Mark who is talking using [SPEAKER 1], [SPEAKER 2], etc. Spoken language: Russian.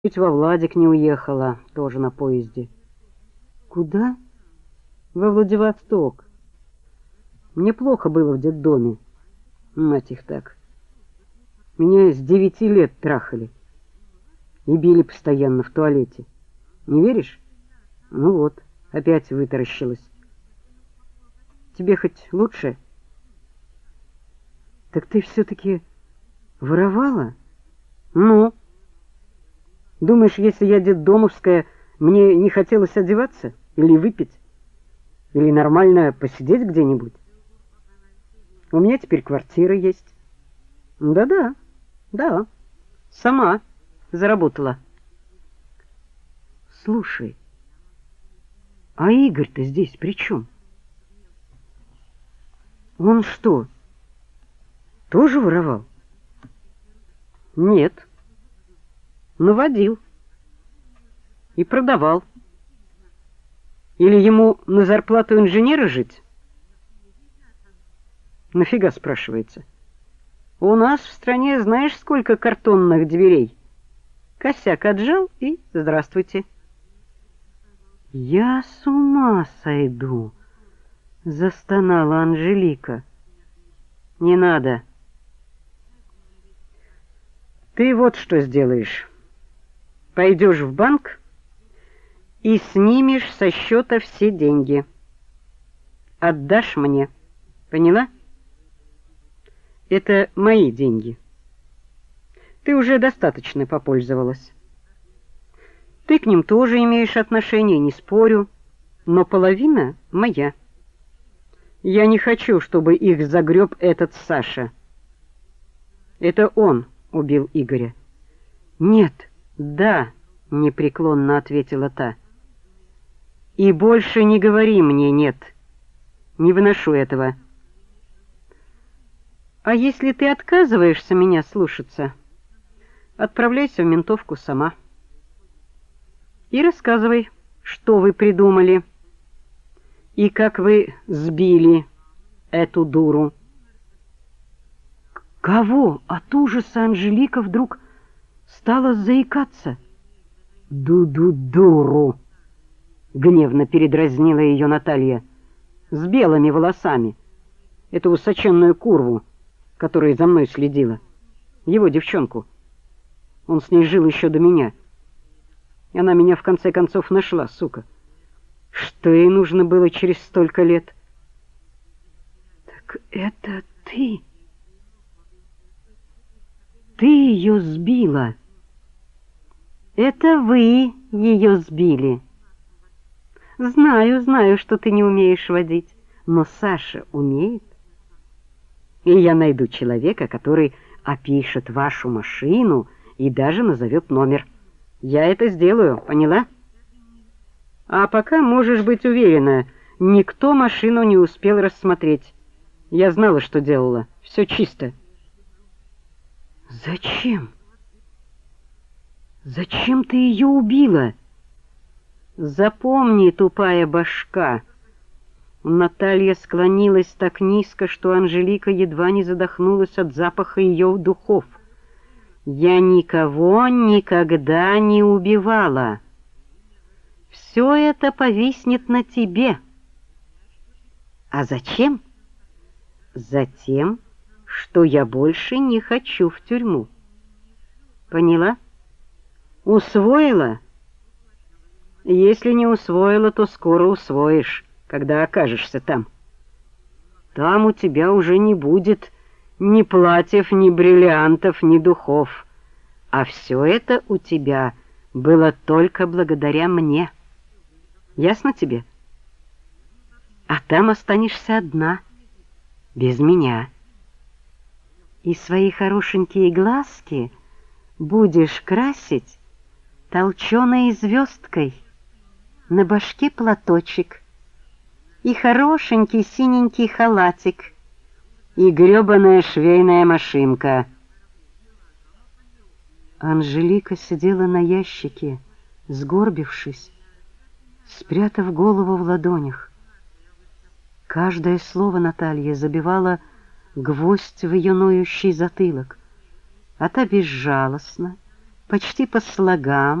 [SPEAKER 1] Чуть во Владик не уехала, тоже на поезде. Куда? Во Владивосток. Мне плохо было в детдоме. Мать их так. Меня с 9 лет трахали. И били постоянно в туалете. Не веришь? Ну вот, опять вытаращилась. Тебе хоть лучше? Так ты все-таки воровала? Ну? Думаешь, если я детдомовская, мне не хотелось одеваться? Или выпить? Или нормально посидеть где-нибудь? У меня теперь квартира есть. Да-да, да, сама заработала. Слушай, а Игорь-то здесь при чем? Он что, тоже воровал? Нет, наводил и продавал. Или ему на зарплату инженера жить? Нафига, спрашивается? У нас в стране знаешь, сколько картонных дверей? Косяк отжал и здравствуйте. Я с ума сойду, застонала Анжелика. Не надо. Ты вот что сделаешь. Пойдешь в банк и снимешь со счета все деньги. Отдашь мне. Поняла? Это мои деньги. Ты уже достаточно попользовалась. Ты к ним тоже имеешь отношение, не спорю, но половина моя. Я не хочу, чтобы их загреб этот Саша. Это он убил Игоря. Нет, да, непреклонно ответила та. И больше не говори мне «нет». Не выношу этого. А если ты отказываешься меня слушаться, отправляйся в ментовку сама. И рассказывай, что вы придумали и как вы сбили эту дуру. Кого? От ужаса Анжелика вдруг стала заикаться. Ду-ду-дуру, гневно передразнила ее Наталья, с белыми волосами, эту высоченную курву, которая за мной следила, его девчонку. Он с ней жил еще до меня. И она меня в конце концов нашла, сука. Что ей нужно было через столько лет? Так это ты? Ты ее сбила. Это вы ее сбили. Знаю, что ты не умеешь водить, но Саша умеет. И я найду человека, который опишет вашу машину и даже назовет номер. Я это сделаю, поняла? А пока можешь быть уверена, никто машину не успел рассмотреть. Я знала, что делала. Все чисто. Зачем? Зачем ты ее убила? Запомни, тупая башка. Наталья склонилась так низко, что Анжелика едва не задохнулась от запаха ее духов. Я никого никогда не убивала. Все это повиснет на тебе. А зачем? Затем, что я больше не хочу в тюрьму. Поняла? Усвоила? Если не усвоила, то скоро усвоишь, когда окажешься там. Там у тебя уже не будет ни платьев, ни бриллиантов, ни духов. А все это у тебя было только благодаря мне. Ясно тебе? А там останешься одна, без меня. И свои хорошенькие глазки будешь красить толченой звездкой, на башке платочек и хорошенький синенький халатик и грёбаная швейная машинка. Анжелика сидела на ящике, сгорбившись, спрятав голову в ладонях. Каждое слово Наталья забивала гвоздь в ее ноющий затылок, а та безжалостно, почти по слогам,